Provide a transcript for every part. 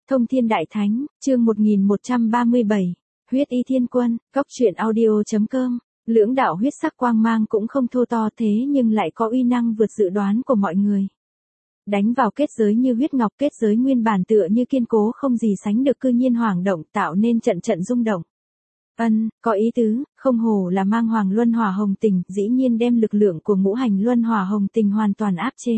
Thông Thiên Đại Thánh, chương 1137, huyết y thiên quân, góc truyện audio.com, lưỡng đạo huyết sắc quang mang cũng không thô to thế nhưng lại có uy năng vượt dự đoán của mọi người. Đánh vào kết giới như huyết ngọc, kết giới nguyên bản tựa như kiên cố không gì sánh được cư nhiên hoảng động tạo nên trận trận rung động. Có ý tứ, không hổ là mang hoàng luân hỏa hồng tình, dĩ nhiên đem lực lượng của ngũ hành luân hỏa hồng tình hoàn toàn áp chế.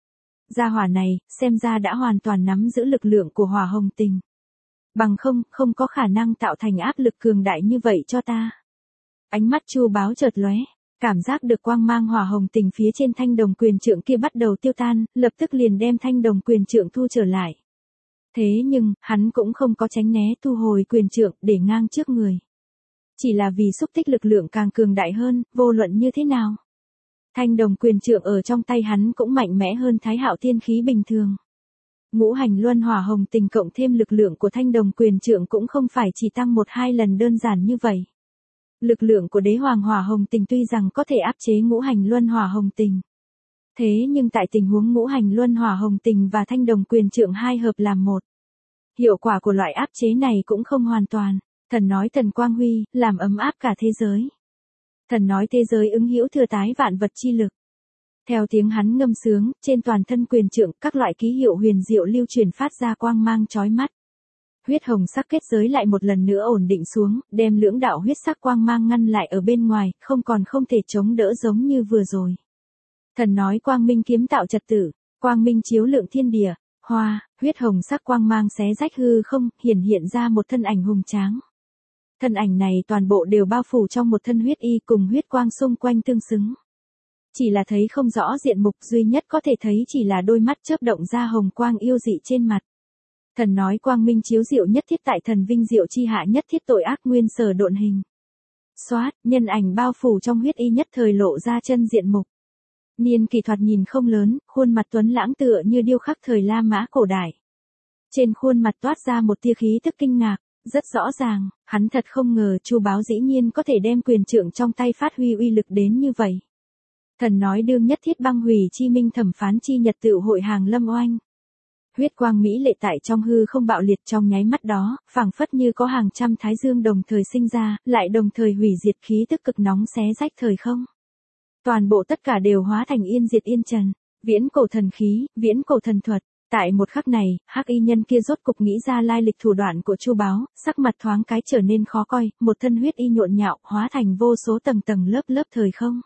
Gia hỏa này, xem ra đã hoàn toàn nắm giữ lực lượng của hỏa hồng tình. Bằng không có khả năng tạo thành áp lực cường đại như vậy cho ta. Ánh mắt Chu Báo chợt lóe, cảm giác được quang mang hỏa hồng tình phía trên thanh đồng quyền trượng kia bắt đầu tiêu tan, lập tức liền đem thanh đồng quyền trượng thu trở lại. Thế nhưng, hắn cũng không có tránh né thu hồi quyền trượng để ngang trước người. Chỉ là vì xúc tích lực lượng càng cường đại hơn, vô luận như thế nào. Thanh đồng quyền trượng ở trong tay hắn cũng mạnh mẽ hơn Thái Hạo tiên khí bình thường. Ngũ hành luân hỏa hồng tình cộng thêm lực lượng của thanh đồng quyền trượng cũng không phải chỉ tăng 1-2 lần đơn giản như vậy. Lực lượng của đế hoàng hỏa hồng tình tuy rằng có thể áp chế ngũ hành luân hỏa hồng tình. Thế nhưng tại tình huống ngũ hành luân hỏa hồng tình và thanh đồng quyền trượng hai hợp làm một. Hiệu quả của loại áp chế này cũng không hoàn toàn. Thần nói thần quang huy, làm ấm áp cả thế giới. Thần nói thế giới ứng hữu thừa tái vạn vật chi lực. Theo tiếng hắn ngâm sướng, trên toàn thân quyền trượng, các loại ký hiệu huyền diệu lưu truyền phát ra quang mang chói mắt. Huyết hồng sắc kết giới lại một lần nữa ổn định xuống, đem lưỡng đạo huyết sắc quang mang ngăn lại ở bên ngoài, không thể chống đỡ giống như vừa rồi. Thần nói quang minh kiếm tạo trật tự, quang minh chiếu lượng thiên địa, huyết hồng sắc quang mang xé rách hư không, hiện ra một thân ảnh hùng tráng. Thân ảnh này toàn bộ đều bao phủ trong một thân huyết y cùng huyết quang xung quanh tương xứng. Chỉ là thấy không rõ diện mục, duy nhất có thể thấy chỉ là đôi mắt chớp động ra hồng quang yêu dị trên mặt. Thần nói quang minh chiếu diệu nhất thiết tại thần vinh diệu chi hạ nhất thiết tội ác nguyên sở độn hình. Xoát, nhân ảnh bao phủ trong huyết y nhất thời lộ ra chân diện mục. Niên kỳ thoạt nhìn không lớn, khuôn mặt tuấn lãng tựa như điêu khắc thời La Mã cổ đại. Trên khuôn mặt toát ra một tia khí tức kinh ngạc. Rất rõ ràng, hắn thật không ngờ Chu Báo dĩ nhiên có thể đem quyền trượng trong tay phát huy uy lực đến như vậy. Thần nói đương nhất thiết băng hủy chi minh thẩm phán chi nhật tựu hội hàng lâm oanh. Huyết quang mỹ lệ tại trong hư không bạo liệt trong nháy mắt đó, phảng phất như có hàng trăm thái dương đồng thời sinh ra, lại đồng thời hủy diệt khí tức cực nóng xé rách thời không. Toàn bộ tất cả đều hóa thành yên diệt yên trần, viễn cổ thần khí, viễn cổ thần thuật. Tại một khắc này, hắc y nhân kia rốt cục nghĩ ra lai lịch thủ đoạn của Chu Báo, sắc mặt thoáng cái trở nên khó coi, một thân huyết y nhộn nhạo, hóa thành vô số tầng lớp thời không.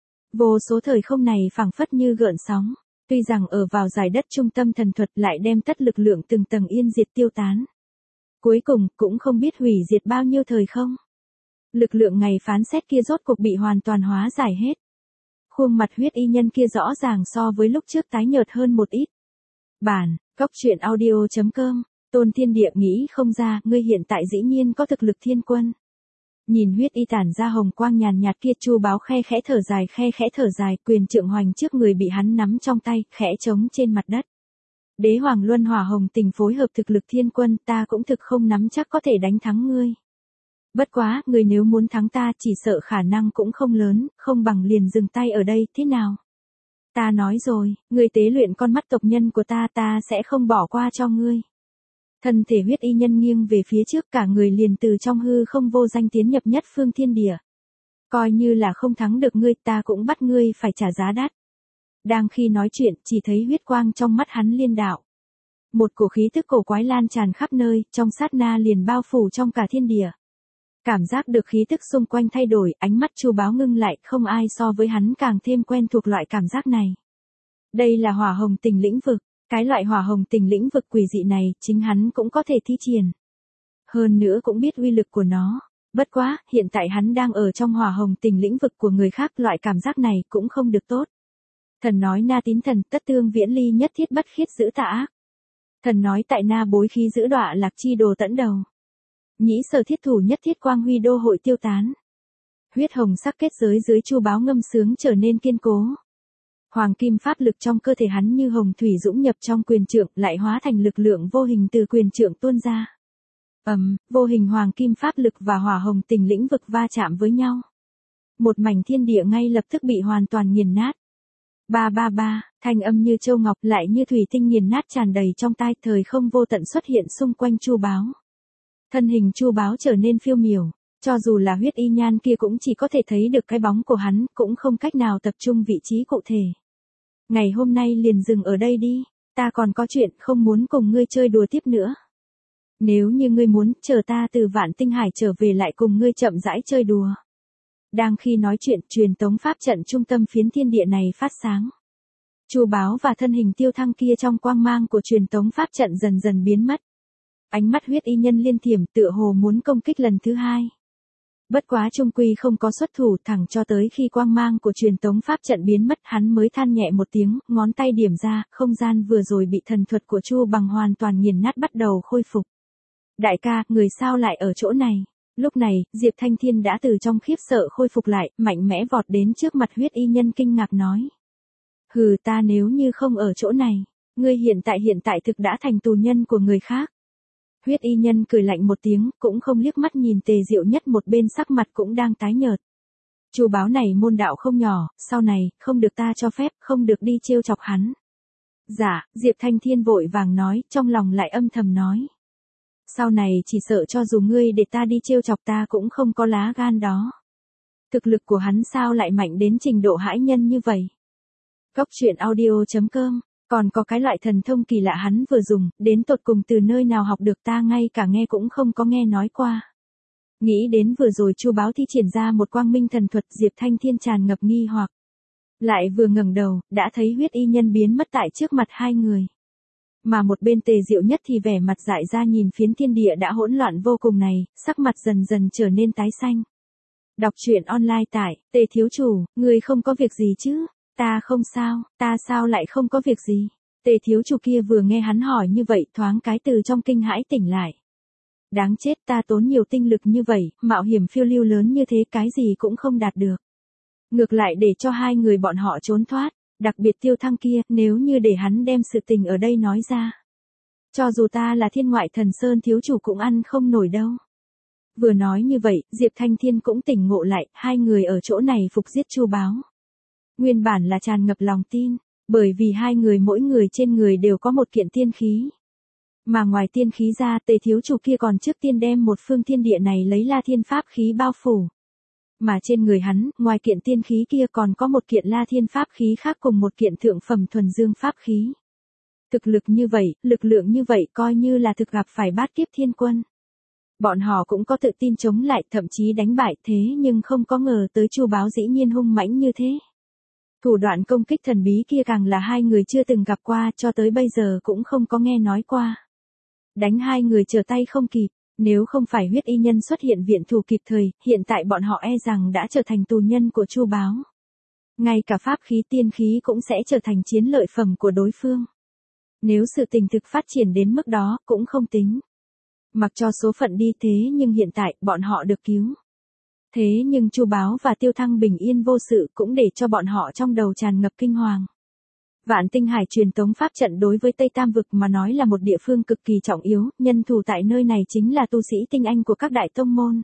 Vô số thời không này phảng phất như gợn sóng, tuy rằng ở vào giải đất trung tâm thần thuật lại đem tất lực lượng từng tầng yên diệt tiêu tán. Cuối cùng, cũng không biết hủy diệt bao nhiêu thời không. Lực lượng ngày phán xét kia rốt cục bị hoàn toàn hóa giải hết. Khuôn mặt huyết y nhân kia rõ ràng so với lúc trước tái nhợt hơn một ít. Bản, góc truyện audio.com, Tôn Thiên Địa nghĩ không ra, ngươi hiện tại dĩ nhiên có thực lực thiên quân. Nhìn huyết y tản ra hồng quang nhàn nhạt kia, Chu Báo khe khẽ thở dài, quyền trượng hoành trước người bị hắn nắm trong tay, khẽ trống trên mặt đất. Đế hoàng luân hỏa hồng tình phối hợp thực lực thiên quân, ta cũng thực không nắm chắc có thể đánh thắng ngươi. Bất quá, ngươi nếu muốn thắng ta chỉ sợ khả năng cũng không lớn, không bằng liền dừng tay ở đây, thế nào? Ta nói rồi, ngươi tế luyện con mắt tộc nhân của ta sẽ không bỏ qua cho ngươi. Thân thể huyết y nhân nghiêng về phía trước, cả người liền từ trong hư không vô danh tiến nhập nhất phương thiên địa. Coi như là không thắng được ngươi, ta cũng bắt ngươi phải trả giá đắt. Đang khi nói chuyện, chỉ thấy huyết quang trong mắt hắn liên đạo. Một cổ khí tức cổ quái lan tràn khắp nơi, trong sát na liền bao phủ trong cả thiên địa. Cảm giác được khí tức xung quanh thay đổi, ánh mắt Chu Báo ngưng lại, không ai so với hắn càng thêm quen thuộc loại cảm giác này. Đây là hỏa hồng tình lĩnh vực, cái loại hỏa hồng tình lĩnh vực quỷ dị này, chính hắn cũng có thể thi triển. Hơn nữa cũng biết uy lực của nó. Bất quá, hiện tại hắn đang ở trong hỏa hồng tình lĩnh vực của người khác, loại cảm giác này cũng không được tốt. Thần nói na tín thần, tất tương viễn ly nhất thiết bất khiết giữ tà ác. Thần nói tại na bối khí giữ đọa lạc chi đồ tẫn đầu. Nhĩ sở thiết thủ nhất thiết quang huy đô hội tiêu tán. Huyết hồng sắc kết giới dưới Chu Báo ngâm sướng trở nên kiên cố. Hoàng kim pháp lực trong cơ thể hắn như hồng thủy dũng nhập trong quyền trượng, lại hóa thành lực lượng vô hình từ quyền trượng tuôn ra. Vô hình hoàng kim pháp lực và hỏa hồng tình lĩnh vực va chạm với nhau. Một mảnh thiên địa ngay lập tức bị hoàn toàn nghiền nát. Ba ba ba, thanh âm như châu ngọc lại như thủy tinh nghiền nát tràn đầy trong tai, thời không vô tận xuất hiện xung quanh Chu Báo. Thân hình Chu Báo trở nên phiêu miểu, cho dù là huyết y nhan kia cũng chỉ có thể thấy được cái bóng của hắn, cũng không cách nào tập trung vị trí cụ thể. Ngày hôm nay liền dừng ở đây đi, ta còn có chuyện không muốn cùng ngươi chơi đùa tiếp nữa. Nếu như ngươi muốn, chờ ta từ Vạn Tinh Hải trở về lại cùng ngươi chậm rãi chơi đùa. Đang khi nói chuyện, truyền tống pháp trận trung tâm phiến thiên địa này phát sáng. Chu Báo và thân hình Tiêu Thăng kia trong quang mang của truyền tống pháp trận dần dần biến mất. Ánh mắt huyết y nhân liên thiểm tựa hồ muốn công kích lần thứ hai. Bất quá trung quy không có xuất thủ, thẳng cho tới khi quang mang của truyền tống pháp trận biến mất hắn mới than nhẹ một tiếng, ngón tay điểm ra, không gian vừa rồi bị thần thuật của Chu Bằng hoàn toàn nghiền nát bắt đầu khôi phục. Đại ca, người sao lại ở chỗ này? Lúc này, Diệp Thanh Thiên đã từ trong khiếp sợ khôi phục lại, mạnh mẽ vọt đến trước mặt huyết y nhân kinh ngạc nói. Hừ, ta nếu như không ở chỗ này, ngươi hiện tại thực đã thành tù nhân của người khác. Huyết y nhân cười lạnh một tiếng, cũng không liếc mắt nhìn Tề Diệu Nhất một bên sắc mặt cũng đang tái nhợt. Chu Báo này môn đạo không nhỏ, sau này, không được ta cho phép, không được đi trêu chọc hắn. Dạ, Diệp Thanh Thiên vội vàng nói, trong lòng lại âm thầm nói. Sau này chỉ sợ cho dù ngươi để ta đi trêu chọc ta cũng không có lá gan đó. Thực lực của hắn sao lại mạnh đến trình độ hãi nhân như vậy? Cốc truyện audio.com, còn có cái loại thần thông kỳ lạ hắn vừa dùng, đến tột cùng từ nơi nào học được ta ngay cả nghe cũng không có nghe nói qua. Nghĩ đến vừa rồi Chu Báo thi triển ra một quang minh thần thuật, Diệp Thanh Thiên tràn ngập nghi hoặc. Lại vừa ngẩng đầu, đã thấy huyết y nhân biến mất tại trước mặt hai người. Mà một bên Tề Diệu Nhất thì vẻ mặt dại ra nhìn phiến thiên địa đã hỗn loạn vô cùng này, sắc mặt dần dần trở nên tái xanh. Đọc truyện online tại, Tề thiếu chủ, người không có việc gì chứ? Ta không sao, ta sao lại không có việc gì? Tề thiếu chủ kia vừa nghe hắn hỏi như vậy thoáng cái từ trong kinh hãi tỉnh lại. Đáng chết, ta tốn nhiều tinh lực như vậy, mạo hiểm phiêu lưu lớn như thế cái gì cũng không đạt được. Ngược lại để cho hai người bọn họ trốn thoát, đặc biệt Tiêu Thăng kia, nếu như để hắn đem sự tình ở đây nói ra. Cho dù ta là Thiên Ngoại Thần Sơn thiếu chủ cũng ăn không nổi đâu. Vừa nói như vậy, Diệp Thanh Thiên cũng tỉnh ngộ lại, hai người ở chỗ này phục giết Chu Báo. Nguyên bản là tràn ngập lòng tin, bởi vì hai người mỗi người trên người đều có một kiện tiên khí. Mà ngoài tiên khí ra, Tề thiếu chủ kia còn trước tiên đem một phương thiên địa này lấy La Thiên pháp khí bao phủ. Mà trên người hắn, ngoài kiện tiên khí kia còn có một kiện La Thiên pháp khí khác cùng một kiện thượng phẩm thuần dương pháp khí. Thực lực như vậy, lực lượng như vậy coi như là thực gặp phải bát kiếp thiên quân. Bọn họ cũng có tự tin chống lại, thậm chí đánh bại, thế nhưng không có ngờ tới Chu Báo dĩ nhiên hung mãnh như thế. Thủ đoạn công kích thần bí kia càng là hai người chưa từng gặp qua, cho tới bây giờ cũng không có nghe nói qua. Đánh hai người trở tay không kịp, nếu không phải huyết y nhân xuất hiện viện thủ kịp thời, hiện tại bọn họ e rằng đã trở thành tù nhân của Chu Báo. Ngay cả pháp khí tiên khí cũng sẽ trở thành chiến lợi phẩm của đối phương. Nếu sự tình thực phát triển đến mức đó, cũng không tính. Mặc cho số phận đi thế nhưng hiện tại, bọn họ được cứu. Thế nhưng Chu Báo và Tiêu Thăng bình yên vô sự cũng để cho bọn họ trong đầu tràn ngập kinh hoàng. Vạn Tinh Hải truyền tống pháp trận đối với Tây Tam Vực mà nói là một địa phương cực kỳ trọng yếu, nhân thủ tại nơi này chính là tu sĩ tinh anh của các đại tông môn.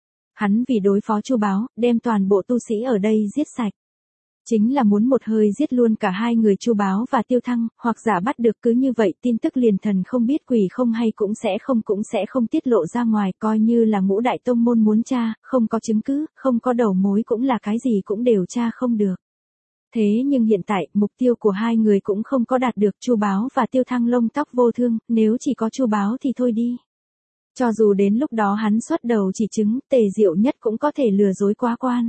Hắn vì đối phó Chu Báo, đem toàn bộ tu sĩ ở đây giết sạch. Chính là muốn một hơi giết luôn cả hai người Chu Báo và Tiêu Thăng, hoặc giả bắt được cứ như vậy tin tức liền thần không biết quỷ không hay cũng sẽ không tiết lộ ra ngoài, coi như là ngũ đại tông môn muốn tra, không có chứng cứ, không có đầu mối cũng là cái gì cũng đều tra không được. Thế nhưng hiện tại, mục tiêu của hai người cũng không có đạt được, Chu Báo và Tiêu Thăng lông tóc vô thương, nếu chỉ có Chu Báo thì thôi đi. Cho dù đến lúc đó hắn xuất đầu chỉ chứng, Tề Diệu Nhất cũng có thể lừa dối quá quan.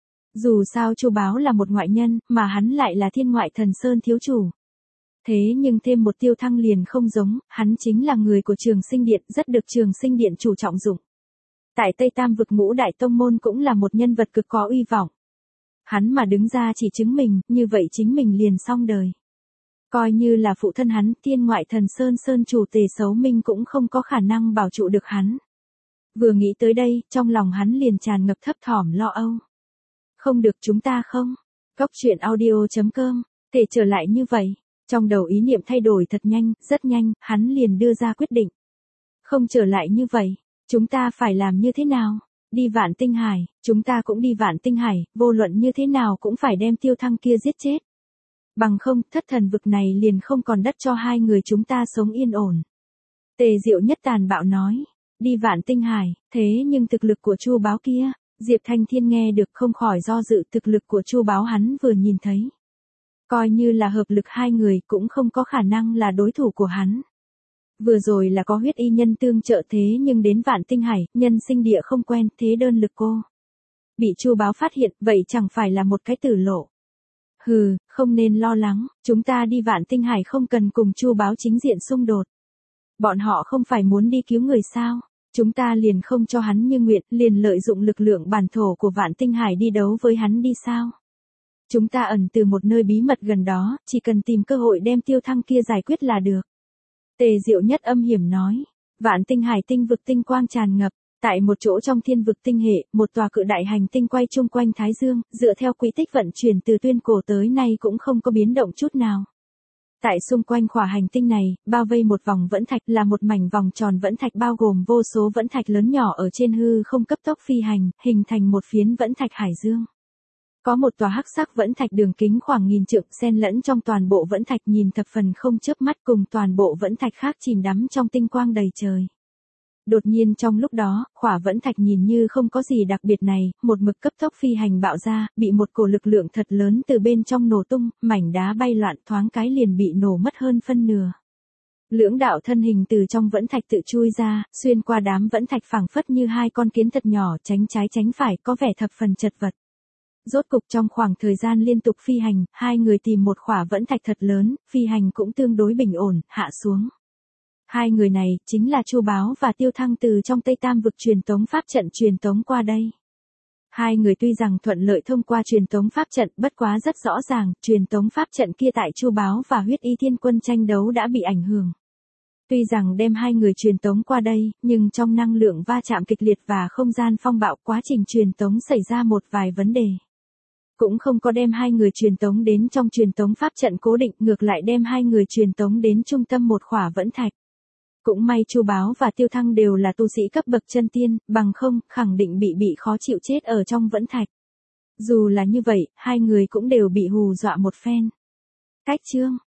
Dù sao Chu Báo là một ngoại nhân, mà hắn lại là Thiên Ngoại Thần Sơn thiếu chủ. Thế nhưng thêm một Tiêu Thăng liền không giống, hắn chính là người của Trường Sinh Điện, rất được Trường Sinh Điện chủ trọng dụng. Tại Tây Tam Vực ngũ đại tông môn cũng là một nhân vật cực có uy vọng. Hắn mà đứng ra chỉ chứng mình, như vậy chính mình liền xong đời. Coi như là phụ thân hắn, Thiên Ngoại Thần Sơn Sơn chủ Tề Sấu Minh cũng không có khả năng bảo trụ được hắn. Vừa nghĩ tới đây, trong lòng hắn liền tràn ngập thấp thỏm lo âu. Không được, chúng ta không. Cốc truyện audio.com, thể trở lại như vậy. Trong đầu ý niệm thay đổi thật nhanh, rất nhanh, hắn liền đưa ra quyết định. Không trở lại như vậy, chúng ta phải làm như thế nào? Đi Vạn Tinh Hải, chúng ta cũng đi Vạn Tinh Hải, vô luận như thế nào cũng phải đem Tiêu Thăng kia giết chết. Bằng không, thất thần vực này liền không còn đất cho hai người chúng ta sống yên ổn. Tề Diệu Nhất tàn bạo nói, đi Vạn Tinh Hải, thế nhưng thực lực của Chu Báo kia, Diệp Thanh Thiên nghe được không khỏi do dự, thực lực của Chu Báo hắn vừa nhìn thấy. Coi như là hợp lực hai người cũng không có khả năng là đối thủ của hắn. Vừa rồi là có huyết y nhân tương trợ thế nhưng đến Vạn Tinh Hải, nhân sinh địa không quen, thế đơn lực cô. Bị Chu Báo phát hiện, vậy chẳng phải là một cái tử lộ. Hừ, không nên lo lắng, chúng ta đi Vạn Tinh Hải không cần cùng Chu Báo chính diện xung đột. Bọn họ không phải muốn đi cứu người sao? Chúng ta liền không cho hắn như nguyện, liền lợi dụng lực lượng bản thổ của Vạn Tinh Hải đi đấu với hắn đi sao? Chúng ta ẩn từ một nơi bí mật gần đó, chỉ cần tìm cơ hội đem Tiêu Thăng kia giải quyết là được. Tề Diệu Nhất âm hiểm nói, Vạn Tinh Hải tinh vực tinh quang tràn ngập, tại một chỗ trong thiên vực tinh hệ, một tòa cự đại hành tinh quay chung quanh Thái Dương, dựa theo quỹ tích vận chuyển từ tuyên cổ tới nay cũng không có biến động chút nào. Tại xung quanh khỏa hành tinh này, bao vây một vòng vẫn thạch là một mảnh vòng tròn vẫn thạch bao gồm vô số vẫn thạch lớn nhỏ ở trên hư không cấp tốc phi hành, hình thành một phiến vẫn thạch hải dương. Có một tòa hắc sắc vẫn thạch đường kính khoảng 1000 trượng xen lẫn trong toàn bộ vẫn thạch nhìn thập phần không chớp mắt cùng toàn bộ vẫn thạch khác chìm đắm trong tinh quang đầy trời. Đột nhiên trong lúc đó, khỏa vẫn thạch nhìn như không có gì đặc biệt này, một mực cấp tốc phi hành bạo ra, bị một cổ lực lượng thật lớn từ bên trong nổ tung, mảnh đá bay loạn thoáng cái liền bị nổ mất hơn phân nửa. Lưỡng đạo thân hình từ trong vẫn thạch tự chui ra, xuyên qua đám vẫn thạch phảng phất như hai con kiến thật nhỏ tránh trái tránh phải, có vẻ thập phần chật vật. Rốt cục trong khoảng thời gian liên tục phi hành, hai người tìm một khỏa vẫn thạch thật lớn, phi hành cũng tương đối bình ổn, hạ xuống. Hai người này chính là Chu Báo và Tiêu Thăng từ trong Tây Tam vực truyền tống pháp trận truyền tống qua đây. Hai người tuy rằng thuận lợi thông qua truyền tống pháp trận, bất quá rất rõ ràng, truyền tống pháp trận kia tại Chu Báo và Huyết Y Thiên Quân tranh đấu đã bị ảnh hưởng. Tuy rằng đem hai người truyền tống qua đây, nhưng trong năng lượng va chạm kịch liệt và không gian phong bạo quá trình truyền tống xảy ra một vài vấn đề. Cũng không có đem hai người truyền tống đến trong truyền tống pháp trận cố định, ngược lại đem hai người truyền tống đến trung tâm một khỏa vẫn thạch. Cũng may Chu Báo và Tiêu Thăng đều là tu sĩ cấp bậc chân tiên, bằng không, khẳng định bị khó chịu chết ở trong vẫn thạch. Dù là như vậy, hai người cũng đều bị hù dọa một phen. Cách chương